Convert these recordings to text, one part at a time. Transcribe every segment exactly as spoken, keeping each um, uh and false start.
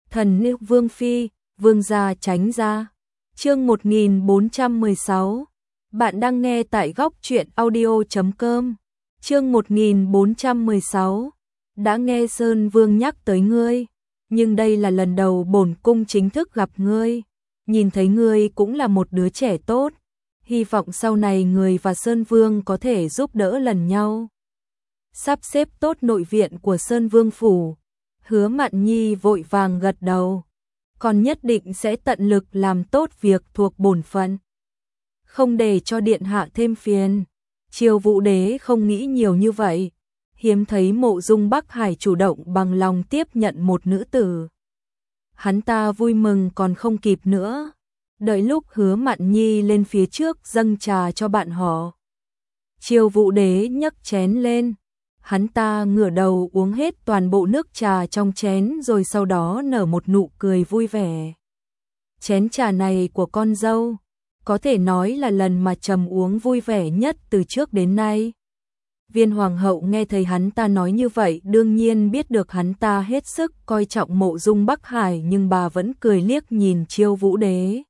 Thần nữ Vương Phi, Vương gia tránh ra. Chương một nghìn bốn trăm mười sáu. Bạn đang nghe tại góc truyện audio chấm com. Chương một nghìn bốn trăm mười sáu. Đã nghe Sơn Vương nhắc tới ngươi, nhưng đây là lần đầu bổn cung chính thức gặp ngươi. Nhìn thấy ngươi cũng là một đứa trẻ tốt, hy vọng sau này người và Sơn Vương có thể giúp đỡ lần nhau. Sắp xếp tốt nội viện của Sơn Vương phủ. Hứa Mạn Nhi vội vàng gật đầu, còn nhất định sẽ tận lực làm tốt việc thuộc bổn phận, không để cho điện hạ thêm phiền. Triều Vũ Đế không nghĩ nhiều như vậy, hiếm thấy Mộ Dung Bắc Hải chủ động bằng lòng tiếp nhận một nữ tử. Hắn ta vui mừng còn không kịp nữa, đợi lúc Hứa Mạn Nhi lên phía trước dâng trà cho bạn họ. Triều Vũ Đế nhấc chén lên, hắn ta ngửa đầu uống hết toàn bộ nước trà trong chén rồi sau đó nở một nụ cười vui vẻ. Chén trà này của con dâu, có thể nói là lần mà trầm uống vui vẻ nhất từ trước đến nay. Viên hoàng hậu nghe thấy hắn ta nói như vậy đương nhiên biết được hắn ta hết sức coi trọng Mộ Dung Bắc Hải, nhưng bà vẫn cười liếc nhìn Triều Vũ Đế.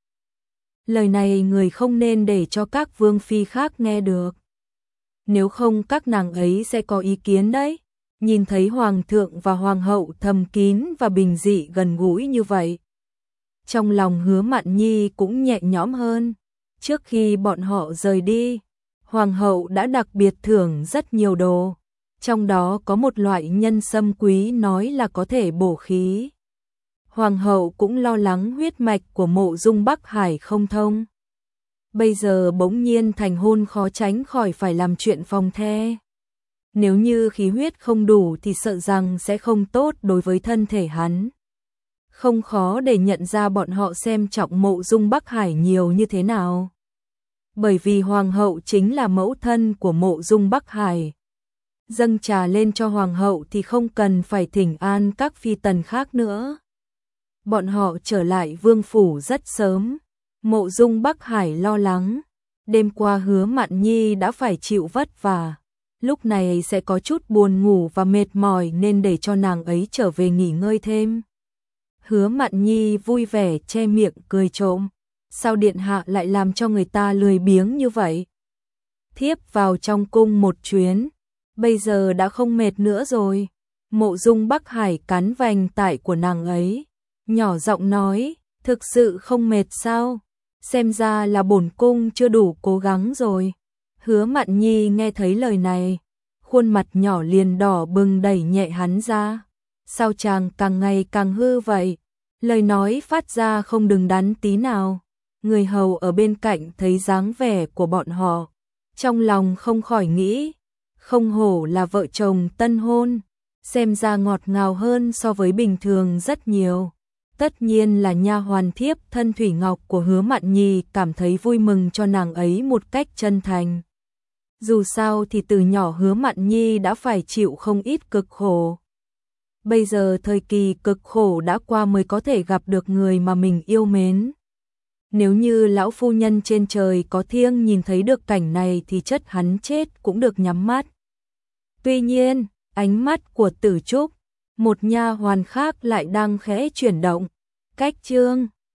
Lời này người không nên để cho các vương phi khác nghe được, nếu không các nàng ấy sẽ có ý kiến đấy. Nhìn thấy hoàng thượng và hoàng hậu thầm kín và bình dị gần gũi như vậy, trong lòng Hứa Mạn Nhi cũng nhẹ nhõm hơn. Trước khi bọn họ rời đi, hoàng hậu đã đặc biệt thưởng rất nhiều đồ, trong đó có một loại nhân sâm quý nói là có thể bổ khí. Hoàng hậu cũng lo lắng huyết mạch của Mộ Dung Bắc Hải không thông, bây giờ bỗng nhiên thành hôn khó tránh khỏi phải làm chuyện phòng the. Nếu như khí huyết không đủ thì sợ rằng sẽ không tốt đối với thân thể hắn. Không khó để nhận ra bọn họ xem trọng Mộ Dung Bắc Hải nhiều như thế nào. Bởi vì hoàng hậu chính là mẫu thân của Mộ Dung Bắc Hải. Dâng trà lên cho hoàng hậu thì không cần phải thỉnh an các phi tần khác nữa. Bọn họ trở lại vương phủ rất sớm. Mộ Dung Bắc Hải lo lắng, đêm qua Hứa Mạn Nhi đã phải chịu vất vả, lúc này sẽ có chút buồn ngủ và mệt mỏi nên để cho nàng ấy trở về nghỉ ngơi thêm. Hứa Mạn Nhi vui vẻ che miệng cười trộm, sao điện hạ lại làm cho người ta lười biếng như vậy? Thiếp vào trong cung một chuyến, bây giờ đã không mệt nữa rồi. Mộ Dung Bắc Hải cắn vành tai của nàng ấy, nhỏ giọng nói, thực sự không mệt sao? Xem ra là bổn cung chưa đủ cố gắng rồi. Hứa Mạn Nhi nghe thấy lời này, khuôn mặt nhỏ liền đỏ bừng đẩy nhẹ hắn ra. Sao chàng càng ngày càng hư vậy? Lời nói phát ra không đứng đắn tí nào. Người hầu ở bên cạnh thấy dáng vẻ của bọn họ, trong lòng không khỏi nghĩ, không hổ là vợ chồng tân hôn, xem ra ngọt ngào hơn so với bình thường rất nhiều. Tất nhiên là nha hoàn thiếp thân Thủy Ngọc của Hứa Mạn Nhi cảm thấy vui mừng cho nàng ấy một cách chân thành. Dù sao thì từ nhỏ Hứa Mạn Nhi đã phải chịu không ít cực khổ. Bây giờ thời kỳ cực khổ đã qua mới có thể gặp được người mà mình yêu mến. Nếu như lão phu nhân trên trời có thiêng nhìn thấy được cảnh này thì chất hắn chết cũng được nhắm mắt. Tuy nhiên, ánh mắt của Tử Trúc, một nha hoàn khác lại đang khẽ chuyển động. Cách chương